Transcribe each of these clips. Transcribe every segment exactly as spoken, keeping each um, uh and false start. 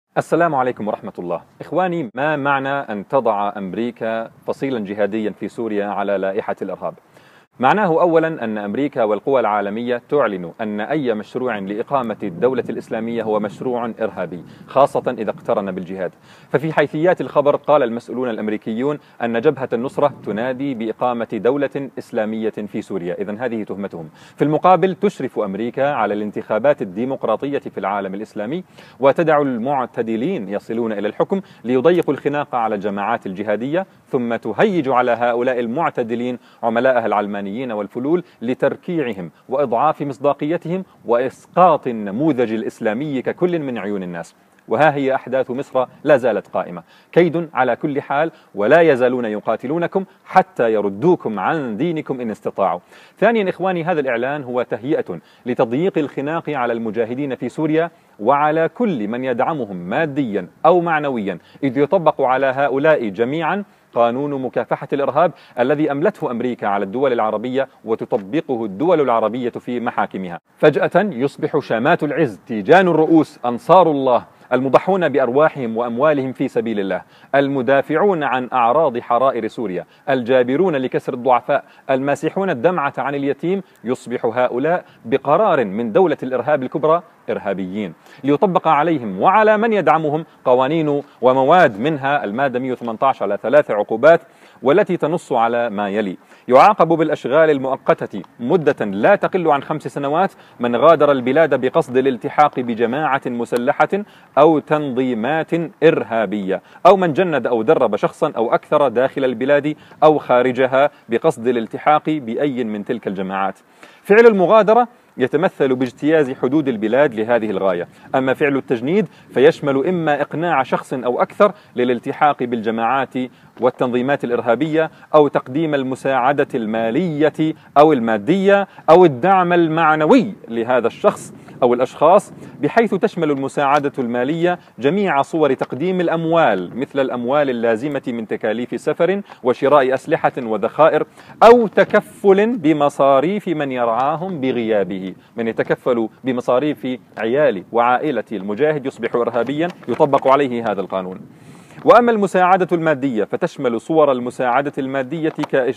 السلام عليكم ورحمة الله. إخواني، ما معنى أن تضع أمريكا فصيلا جهاديا في سوريا على لائحة الإرهاب؟ معناه أولا أن أمريكا والقوى العالمية تعلن أن أي مشروع لإقامة الدولة الإسلامية هو مشروع إرهابي، خاصة إذا اقترن بالجهاد. ففي حيثيات الخبر قال المسؤولون الأمريكيون أن جبهة النصرة تنادي بإقامة دولة إسلامية في سوريا، إذن هذه تهمتهم. في المقابل تشرف أمريكا على الانتخابات الديمقراطية في العالم الإسلامي، وتدع المعتدلين يصلون إلى الحكم ليضيقوا الخناق على الجماعات الجهادية، ثم تهيج على هؤلاء المعتدلين عملائها العلمانيين والفلول لتركيعهم وإضعاف مصداقيتهم وإسقاط النموذج الإسلامي ككل من عيون الناس. وها هي أحداث مصر لا زالت قائمة، كيد على كل حال، ولا يزالون يقاتلونكم حتى يردوكم عن دينكم إن استطاعوا. ثانيا إخواني، هذا الإعلان هو تهيئة لتضييق الخناق على المجاهدين في سوريا وعلى كل من يدعمهم ماديا أو معنويا، إذ يطبق على هؤلاء جميعا قانون مكافحة الإرهاب الذي أملته أمريكا على الدول العربية وتطبقه الدول العربية في محاكمها. فجأة يصبح شامات العز، تيجان الرؤوس، أنصار الله المضحون بأرواحهم وأموالهم في سبيل الله، المدافعون عن أعراض حرائر سوريا، الجابرون لكسر الضعفاء، الماسحون الدمعة عن اليتيم، يصبح هؤلاء بقرار من دولة الإرهاب الكبرى إرهابيين، ليطبق عليهم وعلى من يدعمهم قوانين ومواد، منها المادة مئة وثمانية عشر على ثلاث عقوبات، والتي تنص على ما يلي: يعاقب بالأشغال المؤقتة مدة لا تقل عن خمس سنوات من غادر البلاد بقصد الالتحاق بجماعة مسلحة أو تنظيمات إرهابية، أو من جند أو درب شخصا أو أكثر داخل البلاد أو خارجها بقصد الالتحاق بأي من تلك الجماعات. فعل المغادرة يتمثل باجتياز حدود البلاد لهذه الغاية، أما فعل التجنيد فيشمل إما إقناع شخص أو أكثر للالتحاق بالجماعات والتنظيمات الإرهابية، أو تقديم المساعدة المالية أو المادية أو الدعم المعنوي لهذا الشخص أو الأشخاص، بحيث تشمل المساعدة المالية جميع صور تقديم الأموال، مثل الأموال اللازمة من تكاليف سفر وشراء أسلحة وذخائر، أو تكفل بمصاريف من يرعاهم بغيابه. من يتكفل بمصاريف عيال وعائلة المجاهد يصبح إرهابيا، يطبق عليه هذا القانون. وأما المساعدة المادية فتشمل صور المساعدة المادية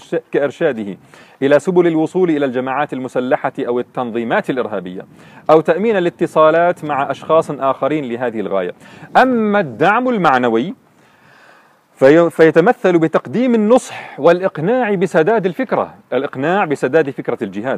كإرشاده إلى سبل الوصول إلى الجماعات المسلحة أو التنظيمات الإرهابية، أو تأمين الاتصالات مع أشخاص آخرين لهذه الغاية. أما الدعم المعنوي في فيتمثل بتقديم النصح والإقناع بسداد الفكرة، الإقناع بسداد فكرة الجهاد،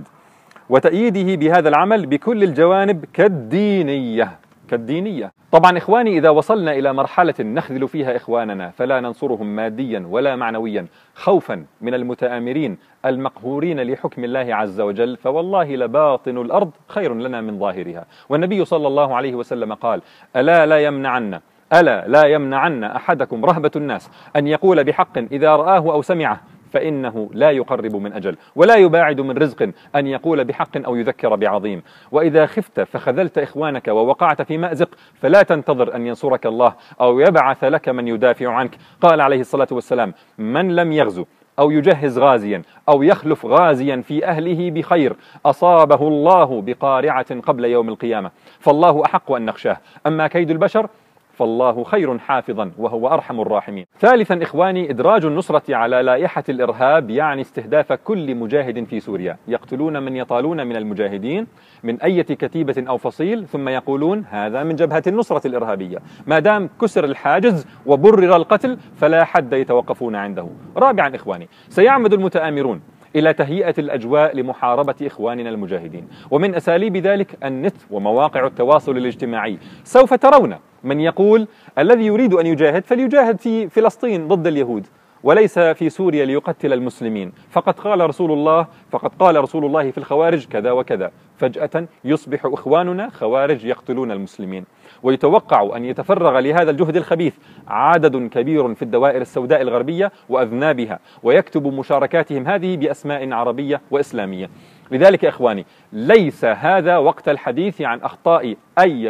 وتأييده بهذا العمل بكل الجوانب كالدينية كالدينية. طبعا إخواني، إذا وصلنا إلى مرحلة نخذل فيها إخواننا فلا ننصرهم ماديا ولا معنويا خوفا من المتآمرين المقهورين لحكم الله عز وجل، فوالله لباطن الأرض خير لنا من ظاهرها. والنبي صلى الله عليه وسلم قال: ألا لا يمنعن ألا لا يمنعن أحدكم رهبة الناس أن يقول بحق إذا رآه أو سمعه، فإنه لا يقرب من أجل، ولا يباعد من رزق أن يقول بحق أو يذكر بعظيم. وإذا خفت فخذلت إخوانك ووقعت في مأزق فلا تنتظر أن ينصرك الله أو يبعث لك من يدافع عنك. قال عليه الصلاة والسلام: من لم يغزو أو يجهز غازيا أو يخلف غازيا في أهله بخير أصابه الله بقارعة قبل يوم القيامة، فالله أحق أن نخشاه. أما كيد البشر فالله خير حافظا وهو أرحم الراحمين. ثالثا إخواني، إدراج النصرة على لائحة الإرهاب يعني استهداف كل مجاهد في سوريا، يقتلون من يطالون من المجاهدين من أي كتيبة أو فصيل، ثم يقولون هذا من جبهة النصرة الإرهابية. ما دام كسر الحاجز وبرر القتل فلا حد يتوقفون عنده. رابعا إخواني، سيعمد المتآمرون إلى تهيئة الأجواء لمحاربة إخواننا المجاهدين، ومن أساليب ذلك النت ومواقع التواصل الاجتماعي. سوف ترون من يقول الذي يريد أن يجاهد فليجاهد في فلسطين ضد اليهود وليس في سوريا ليقتل المسلمين، فقد قال رسول الله فقد قال رسول الله في الخوارج كذا وكذا. فجأة يصبح إخواننا خوارج يقتلون المسلمين. ويتوقع أن يتفرغ لهذا الجهد الخبيث عدد كبير في الدوائر السوداء الغربية وأذنابها، ويكتب مشاركاتهم هذه بأسماء عربية وإسلامية. لذلك إخواني، ليس هذا وقت الحديث عن أخطاء أي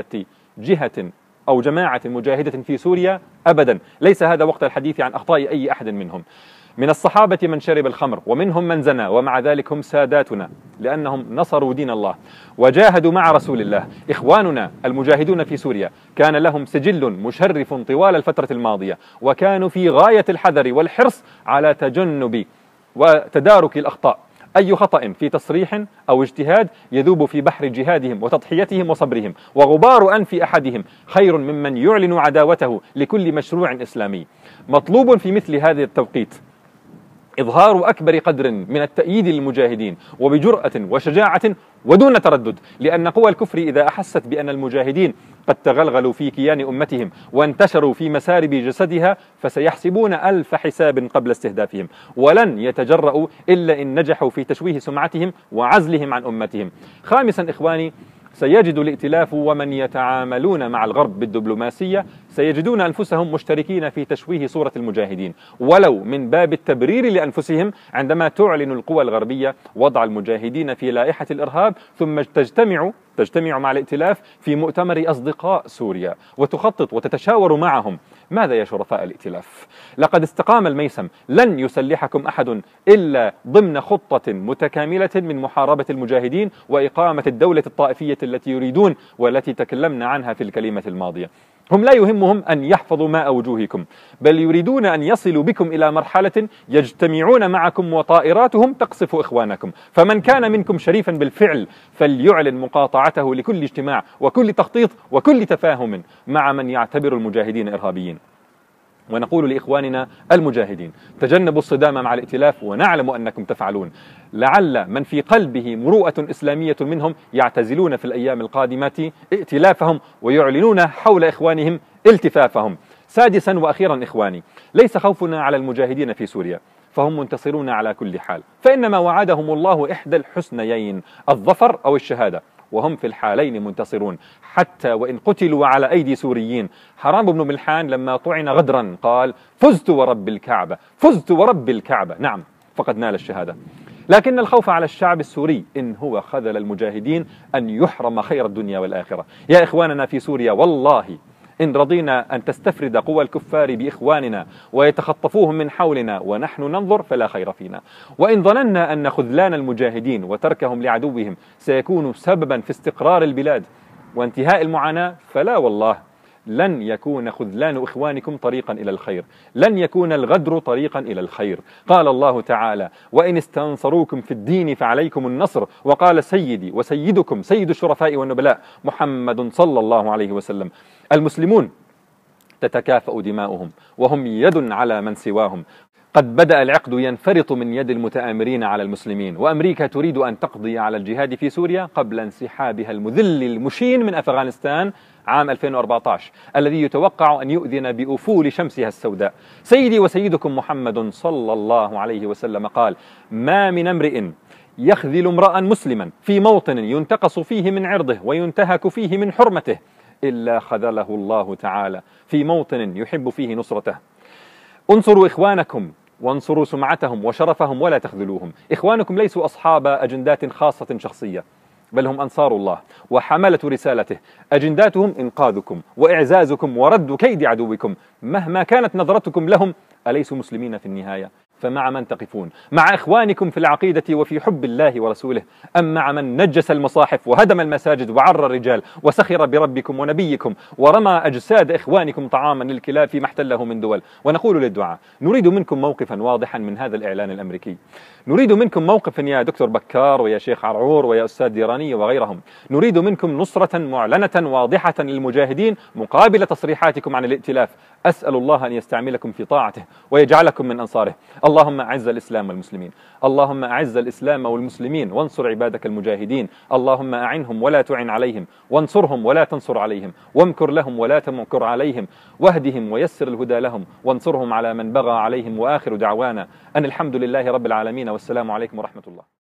جهة أو جماعة مجاهدة في سوريا أبدا، ليس هذا وقت الحديث عن أخطاء أي أحد منهم. من الصحابة من شرب الخمر ومنهم من زنى، ومع ذلك هم ساداتنا لأنهم نصروا دين الله وجاهدوا مع رسول الله. إخواننا المجاهدون في سوريا كان لهم سجل مشرف طوال الفترة الماضية، وكانوا في غاية الحذر والحرص على تجنب وتدارك الأخطاء. أي خطأ في تصريح أو اجتهاد يذوب في بحر جهادهم وتضحيتهم وصبرهم، وغبار أنف أحدهم خير ممن يعلن عداوته لكل مشروع إسلامي. مطلوب في مثل هذا التوقيت إظهار أكبر قدر من التأييد للمجاهدين وبجرأة وشجاعة ودون تردد، لأن قوى الكفر إذا أحست بأن المجاهدين قد تغلغلوا في كيان أمتهم وانتشروا في مسارب جسدها فسيحسبون ألف حساب قبل استهدافهم، ولن يتجرؤوا إلا إن نجحوا في تشويه سمعتهم وعزلهم عن أمتهم. خامسا إخواني، سيجد الائتلاف ومن يتعاملون مع الغرب بالدبلوماسية سيجدون أنفسهم مشتركين في تشويه صورة المجاهدين، ولو من باب التبرير لأنفسهم، عندما تعلن القوى الغربية وضع المجاهدين في لائحة الإرهاب ثم تجتمع تجتمع مع الائتلاف في مؤتمر أصدقاء سوريا وتخطط وتتشاور معهم. ماذا يا شرفاء الائتلاف؟ لقد استقام الميسم، لن يسلحكم أحد إلا ضمن خطة متكاملة من محاربة المجاهدين وإقامة الدولة الطائفية التي يريدون والتي تكلمنا عنها في الكلمة الماضية. هم لا يهمهم أن يحفظوا ماء وجوهكم، بل يريدون أن يصلوا بكم إلى مرحلة يجتمعون معكم وطائراتهم تقصف إخوانكم. فمن كان منكم شريفا بالفعل فليعلن مقاطعته لكل اجتماع وكل تخطيط وكل تفاهم مع من يعتبر المجاهدين إرهابيين. ونقول لإخواننا المجاهدين تجنبوا الصدام مع الائتلاف، ونعلم أنكم تفعلون. لعل من في قلبه مروءة إسلامية منهم يعتزلون في الأيام القادمة ائتلافهم ويعلنون حول إخوانهم التفافهم. سادسا وأخيرا إخواني، ليس خوفنا على المجاهدين في سوريا، فهم منتصرون على كل حال، فإنما وعدهم الله إحدى الحسنيين، الظفر أو الشهادة، وهم في الحالين منتصرون حتى وإن قتلوا على أيدي سوريين. حرام بن ملحان لما طعن غدرا قال: فزت ورب الكعبة، فزت ورب الكعبة. نعم، فقد نال الشهادة. لكن الخوف على الشعب السوري إن هو خذل المجاهدين أن يحرم خير الدنيا والآخرة. يا إخواننا في سوريا، والله إن رضينا أن تستفرد قوى الكفار بإخواننا ويتخطفوهم من حولنا ونحن ننظر فلا خير فينا، وإن ظننا أن خذلان المجاهدين وتركهم لعدوهم سيكون سببا في استقرار البلاد وانتهاء المعاناة فلا والله، لن يكون خذلان إخوانكم طريقا إلى الخير، لن يكون الغدر طريقا إلى الخير. قال الله تعالى: وإن استنصروكم في الدين فعليكم النصر. وقال سيدي وسيدكم سيد الشرفاء والنبلاء محمد صلى الله عليه وسلم: المسلمون تتكافأ دماؤهم وهم يد على من سواهم. قد بدأ العقد ينفرط من يد المتآمرين على المسلمين، وأمريكا تريد أن تقضي على الجهاد في سوريا قبل انسحابها المذل المشين من أفغانستان عام ألفين وأربعة عشر الذي يتوقع أن يؤذن بأفول شمسها السوداء. سيدي وسيدكم محمد صلى الله عليه وسلم قال: ما من امرئ يخذل امرأ مسلما في موطن ينتقص فيه من عرضه وينتهك فيه من حرمته إلا خذله الله تعالى في موطن يحب فيه نصرته. انصروا إخوانكم وانصروا سمعتهم وشرفهم ولا تخذلوهم. إخوانكم ليسوا أصحاب أجندات خاصة شخصية، بل هم أنصار الله وحملة رسالته. أجنداتهم إنقاذكم وإعزازكم ورد كيد عدوكم. مهما كانت نظرتكم لهم، أليسوا مسلمين في النهاية؟ فمع من تقفون؟ مع إخوانكم في العقيدة وفي حب الله ورسوله، أم مع من نجس المصاحف وهدم المساجد وعر الرجال وسخر بربكم ونبيكم ورمى أجساد إخوانكم طعاما للكلاب فيما احتله من دول؟ ونقول للدعاء: نريد منكم موقفا واضحا من هذا الإعلان الأمريكي، نريد منكم موقفا يا دكتور بكار ويا شيخ عرعور ويا أستاذ ديراني وغيرهم، نريد منكم نصرة معلنة واضحة للمجاهدين مقابل تصريحاتكم عن الائتلاف. أسأل الله أن يستعملكم في طاعته ويجعلكم من أنصاره. اللهم أعز الإسلام والمسلمين، اللهم أعز الإسلام والمسلمين وانصر عبادك المجاهدين. اللهم أعنهم ولا تعن عليهم، وانصرهم ولا تنصر عليهم، وامكر لهم ولا تمكر عليهم، واهدهم ويسر الهدى لهم، وانصرهم على من بغى عليهم. وآخر دعوانا أن الحمد لله رب العالمين، والسلام عليكم ورحمة الله.